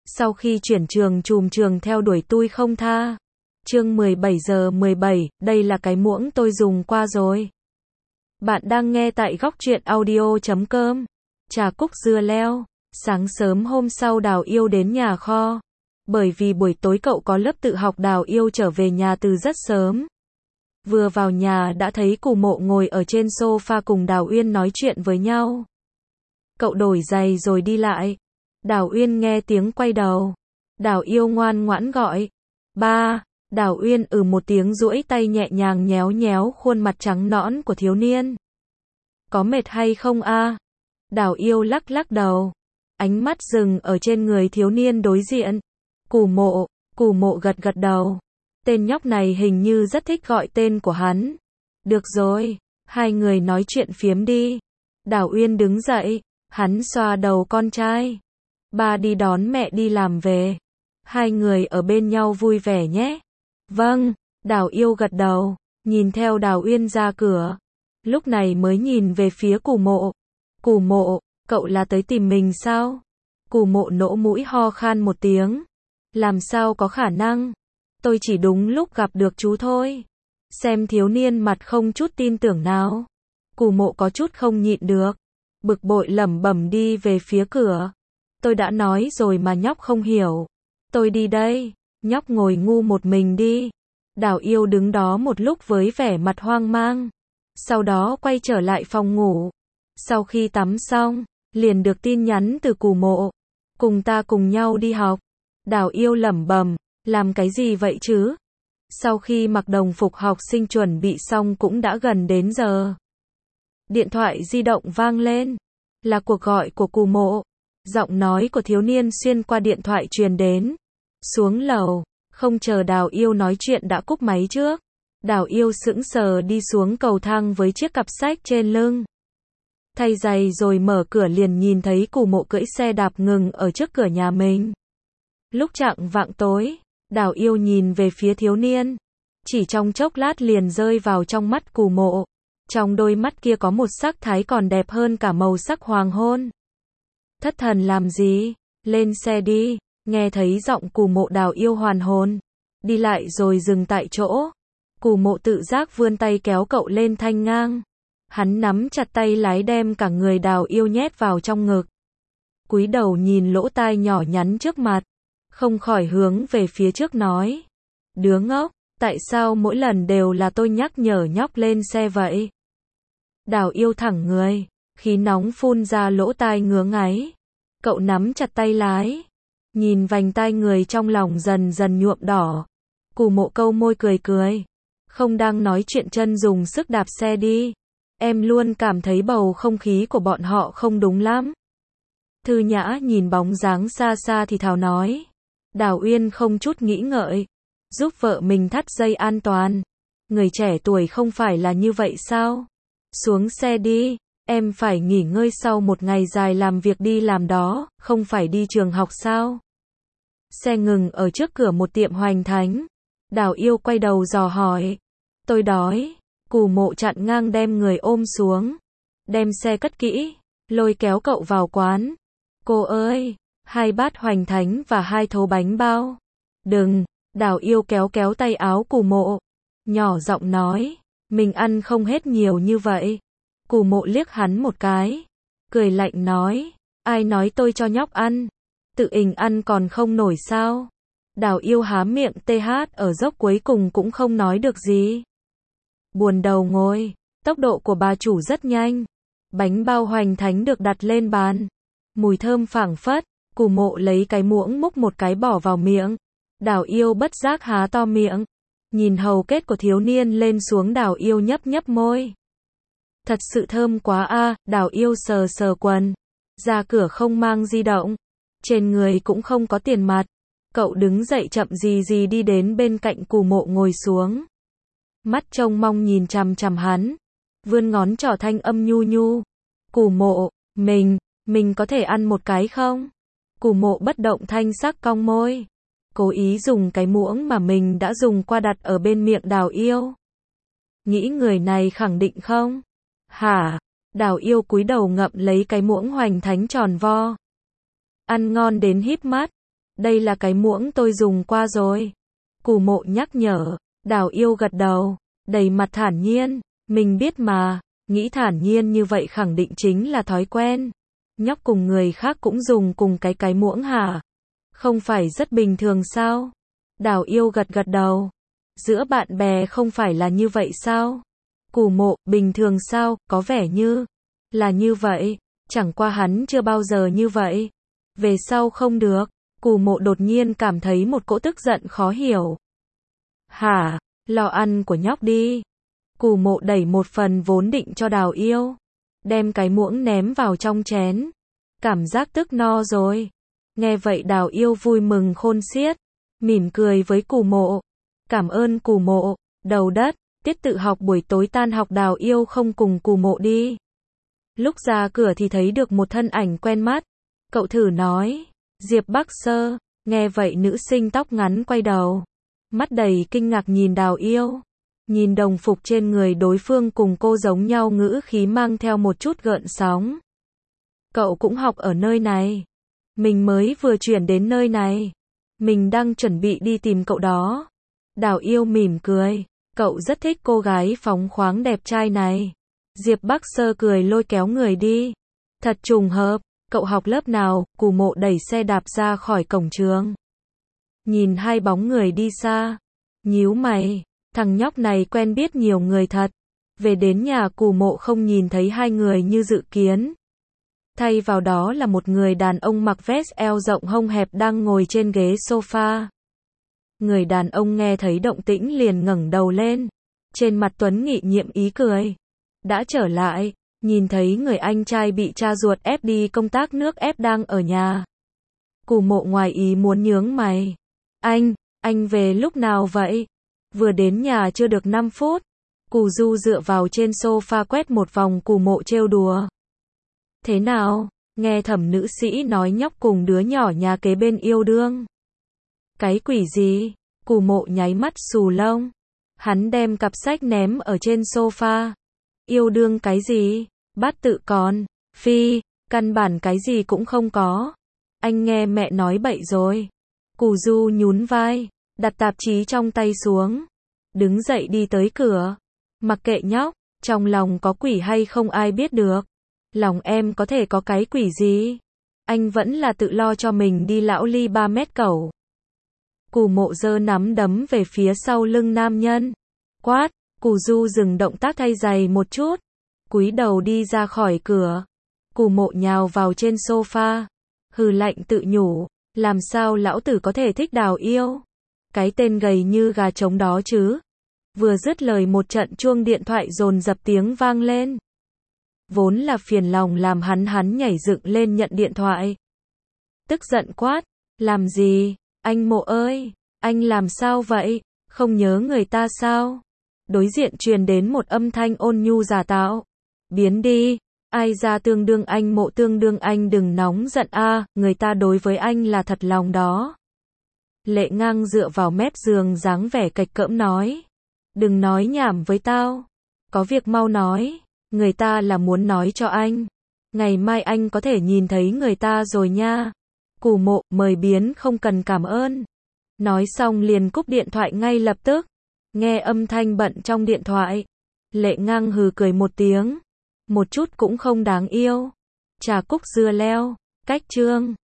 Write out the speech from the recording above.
Sau khi chuyển trường trùm trường theo đuổi tui không tha. Chương 17 giờ 17, đây là cái muỗng tôi dùng qua rồi. Bạn đang nghe tại góc truyện audio.com. Trà cúc dưa leo. Sáng sớm hôm sau Đào Yêu đến nhà kho. Bởi vì buổi tối cậu có lớp tự học, Đào Yêu trở về nhà từ rất sớm. Vừa vào nhà đã thấy Cù Mộ ngồi ở trên sofa cùng Đào Uyên nói chuyện với nhau. Cậu đổi giày rồi đi lại. Đào Uyên nghe tiếng quay đầu. Đào Yêu ngoan ngoãn gọi. Ba. Đào Uyên một tiếng duỗi tay nhẹ nhàng nhéo nhéo khuôn mặt trắng nõn của thiếu niên. Có mệt hay không a? Đào Yêu lắc lắc đầu. Ánh mắt dừng ở trên người thiếu niên đối diện. Cù Mộ gật gật đầu. Tên nhóc này hình như rất thích gọi tên của hắn. Được rồi, hai người nói chuyện phiếm đi. Đào Uyên đứng dậy, hắn xoa đầu con trai. Ba đi đón mẹ đi làm về. Hai người ở bên nhau vui vẻ nhé. Vâng, Đào Yêu gật đầu, nhìn theo Đào Uyên ra cửa. Lúc này mới nhìn về phía Cù Mộ. Cù Mộ, cậu là tới tìm mình sao? Cù Mộ nỗ mũi ho khan một tiếng. Làm sao có khả năng? Tôi chỉ đúng lúc gặp được chú thôi. Xem thiếu niên mặt không chút tin tưởng nào. Cù Mộ có chút không nhịn được. Bực bội lẩm bẩm đi về phía cửa. Tôi đã nói rồi mà nhóc không hiểu. Tôi đi đây. Nhóc ngồi ngu một mình đi. Đào Yêu đứng đó một lúc với vẻ mặt hoang mang. Sau đó quay trở lại phòng ngủ. Sau khi tắm xong, liền được tin nhắn từ Cù Mộ. Cùng ta cùng nhau đi học. Đào Yêu lẩm bẩm, làm cái gì vậy chứ? Sau khi mặc đồng phục học sinh chuẩn bị xong cũng đã gần đến giờ. Điện thoại di động vang lên. Là cuộc gọi của Cù Mộ. Giọng nói của thiếu niên xuyên qua điện thoại truyền đến. Xuống lầu, không chờ Đào Yêu nói chuyện đã cúp máy trước. Đào Yêu sững sờ đi xuống cầu thang với chiếc cặp sách trên lưng. Thay giày rồi mở cửa liền nhìn thấy Cù Mộ cưỡi xe đạp ngừng ở trước cửa nhà mình. Lúc chạng vạng tối, Đào Yêu nhìn về phía thiếu niên. Chỉ trong chốc lát liền rơi vào trong mắt Cù Mộ. Trong đôi mắt kia có một sắc thái còn đẹp hơn cả màu sắc hoàng hôn. Thất thần làm gì? Lên xe đi. Nghe thấy giọng Cù Mộ, Đào Yêu hoàn hồn. Đi lại rồi dừng tại chỗ. Cù Mộ tự giác vươn tay kéo cậu lên thanh ngang. Hắn nắm chặt tay lái đem cả người Đào Yêu nhét vào trong ngực. Cúi đầu nhìn lỗ tai nhỏ nhắn trước mặt. Không khỏi hướng về phía trước nói. Đứa ngốc, tại sao mỗi lần đều là tôi nhắc nhở nhóc lên xe vậy? Đào Yêu thẳng người, khí nóng phun ra lỗ tai ngứa ngáy. Cậu nắm chặt tay lái. Nhìn vành tai người trong lòng dần dần nhuộm đỏ. Cù Mộ câu môi cười cười. Không đang nói chuyện chân dùng sức đạp xe đi. Em luôn cảm thấy bầu không khí của bọn họ không đúng lắm. Thư Nhã nhìn bóng dáng xa xa thì thào nói. Đào Uyên không chút nghĩ ngợi. Giúp vợ mình thắt dây an toàn. Người trẻ tuổi không phải là như vậy sao? Xuống xe đi. Em phải nghỉ ngơi sau một ngày dài làm việc đi làm đó, không phải đi trường học sao? Xe ngừng ở trước cửa một tiệm hoành thánh. Đào Yêu quay đầu dò hỏi. Tôi đói. Cù Mộ chặn ngang đem người ôm xuống. Đem xe cất kỹ. Lôi kéo cậu vào quán. Cô ơi, 2 bát hoành thánh và 2 thố bánh bao. Đừng. Đào Yêu kéo kéo tay áo Cù Mộ. Nhỏ giọng nói. Mình ăn không hết nhiều như vậy. Cù Mộ liếc hắn một cái. Cười lạnh nói. Ai nói tôi cho nhóc ăn? Tự mình ăn còn không nổi sao? Đào Yêu há miệng ở dốc cuối cùng cũng không nói được gì. Buồn đầu ngồi. Tốc độ của bà chủ rất nhanh. Bánh bao hoành thánh được đặt lên bàn. Mùi thơm phảng phất. Cù Mộ lấy cái muỗng múc một cái bỏ vào miệng. Đào Yêu bất giác há to miệng. Nhìn hầu kết của thiếu niên lên xuống, Đào Yêu nhấp nhấp môi. Thật sự thơm quá a. Đào Yêu sờ sờ quần. Ra cửa không mang di động. Trên người cũng không có tiền mặt. Cậu đứng dậy chậm gì đi đến bên cạnh Cù Mộ ngồi xuống. Mắt trông mong nhìn chằm chằm hắn. Vươn ngón trỏ thanh âm nhu nhu. Cù Mộ, mình có thể ăn một cái không? Cù Mộ bất động thanh sắc cong môi. Cố ý dùng cái muỗng mà mình đã dùng qua đặt ở bên miệng Đào Yêu. Nghĩ người này khẳng định không? Hả? Đào Yêu cúi đầu ngậm lấy cái muỗng hoành thánh tròn vo. Ăn ngon đến híp mắt. đây là cái muỗng tôi dùng qua rồi. Cù Mộ nhắc nhở, Đào Yêu gật đầu, đầy mặt thản nhiên, mình biết mà, nghĩ thản nhiên như vậy khẳng định chính là thói quen. Nhóc cùng người khác cũng dùng cùng cái muỗng hả? Không phải rất bình thường sao? Đào Yêu gật gật đầu. Giữa bạn bè không phải là như vậy sao? Cù Mộ, bình thường sao, có vẻ như là như vậy, chẳng qua hắn chưa bao giờ như vậy. Về sau không được, Cù Mộ đột nhiên cảm thấy một cỗ tức giận khó hiểu. Hả, lo ăn của nhóc đi. Cù Mộ đẩy một phần vốn định cho Đào Yêu, đem cái muỗng ném vào trong chén. Cảm giác tức no rồi. Nghe vậy Đào Yêu vui mừng khôn xiết, mỉm cười với Cù Mộ. Cảm ơn Cù Mộ, đầu đất, tiết tự học buổi tối tan học Đào Yêu không cùng Cù Mộ đi. Lúc ra cửa thì thấy được một thân ảnh quen mắt. Cậu thử nói, Diệp Bắc Sơ. Nghe vậy nữ sinh tóc ngắn quay đầu, mắt đầy kinh ngạc nhìn Đào Yêu. Nhìn đồng phục trên người đối phương cùng cô giống nhau, ngữ khí mang theo một chút gợn sóng. Cậu cũng học ở nơi này. Mình mới vừa chuyển đến nơi này. Mình đang chuẩn bị đi tìm cậu đó. Đào Yêu mỉm cười. Cậu rất thích cô gái phóng khoáng đẹp trai này. Diệp Bắc Sơ cười lôi kéo người đi. Thật trùng hợp, cậu học lớp nào? Cù Mộ đẩy xe đạp ra khỏi cổng trường. Nhìn hai bóng người đi xa, nhíu mày, thằng nhóc này quen biết nhiều người thật. Về đến nhà Cù Mộ không nhìn thấy hai người như dự kiến. Thay vào đó là một người đàn ông mặc vest eo rộng hông hẹp đang ngồi trên ghế sofa. Người đàn ông nghe thấy động tĩnh liền ngẩng đầu lên. Trên mặt tuấn nghị nhiệm ý cười. Đã trở lại, nhìn thấy người anh trai bị cha ruột ép đi công tác nước ép đang ở nhà. Cù Mộ ngoài ý muốn nhướng mày. Anh về lúc nào vậy? Vừa đến nhà chưa được 5 phút. Cù Du dựa vào trên sofa quét một vòng. Cù Mộ trêu đùa. Thế nào, nghe thẩm nữ sĩ nói nhóc cùng đứa nhỏ nhà kế bên yêu đương. Cái quỷ gì? Cù Mộ nháy mắt xù lông. Hắn đem cặp sách ném ở trên sofa. Yêu đương cái gì? Bát tự còn. Phi, căn bản cái gì cũng không có. Anh nghe mẹ nói bậy rồi. Cù Du nhún vai, đặt tạp chí trong tay xuống. Đứng dậy đi tới cửa. Mặc kệ nhóc, trong lòng có quỷ hay không ai biết được. Lòng em có thể có cái quỷ gì? Anh vẫn là tự lo cho mình đi lão ly 3 mét cẩu. Cù Mộ giơ nắm đấm về phía sau lưng nam nhân. Quát, Cù Du dừng động tác thay giày một chút. Cúi đầu đi ra khỏi cửa. Cù Mộ nhào vào trên sofa. Hừ lạnh tự nhủ. Làm sao lão tử có thể thích Đào Yêu? Cái tên gầy như gà trống đó chứ. Vừa dứt lời một trận chuông điện thoại dồn dập tiếng vang lên. Vốn là phiền lòng làm hắn nhảy dựng lên nhận điện thoại. Tức giận quát. Làm gì? Anh Mộ ơi, anh làm sao vậy? Không nhớ người ta sao? Đối diện truyền đến một âm thanh ôn nhu giả tạo. Biến đi. Ai ra tương đương anh Mộ tương đương anh đừng nóng giận a, người ta đối với anh là thật lòng đó. Lệ Ngang dựa vào mép giường dáng vẻ cạch cỡm nói. Đừng nói nhảm với tao. Có việc mau nói. Người ta là muốn nói cho anh. Ngày mai anh có thể nhìn thấy người ta rồi nha. Cù Mộ, mời biến không cần cảm ơn. Nói xong liền cúp điện thoại ngay lập tức. Nghe âm thanh bận trong điện thoại. Lệ Ngang hừ cười một tiếng. Một chút cũng không đáng yêu. Trà cúc dưa leo. Cách chương.